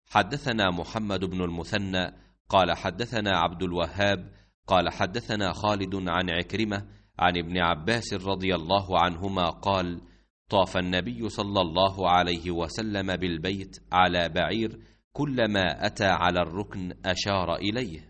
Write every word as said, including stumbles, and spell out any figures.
حدثنا محمد بن المثنى قال حدثنا عبد الوهاب قال حدثنا خالد عن عكرمة عن ابن عباس رضي الله عنهما قال: طاف النبي صلى الله عليه وسلم بالبيت على بعير، كلما أتى على الركن أشار إليه.